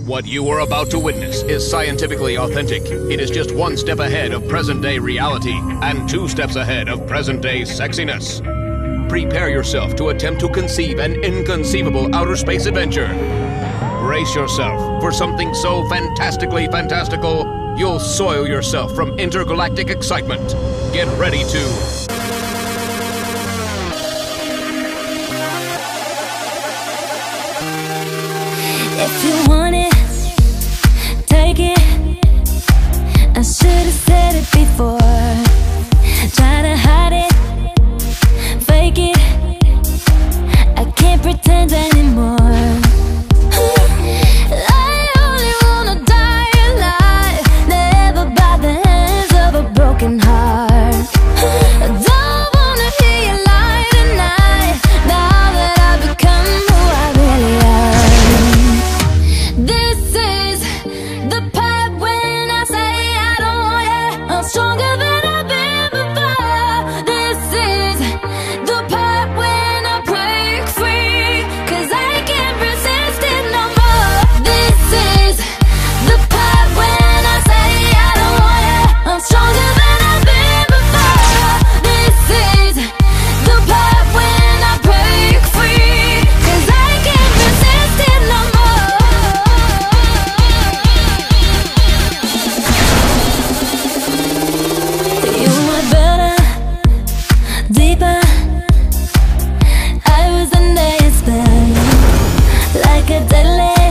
What you are about to witness is scientifically authentic. It is just one step ahead of present-day reality and two steps ahead of present-day sexiness. Prepare yourself to attempt to conceive an inconceivable outer space adventure. Brace yourself for something so fantastically fantastical, you'll soil yourself from intergalactic excitement. Get ready to... If you want it, take it. I should've said it before. Try to hide it, fake it. I can't pretend anymore. I only wanna die alive, never by the hands of a broken heart. I don't wanna hear you lie tonight, now that I've become who I really am. This is the part when I say I don't want you. I'm stronger than I've been before. This is the part when I break free, 'cause I can't resist it no more. This is the part when I say I don't want you. I'm stronger than I've been before. This is the part when I break free, 'cause I can't resist it no more. You were better, deeper. I was under your spell, like a deadly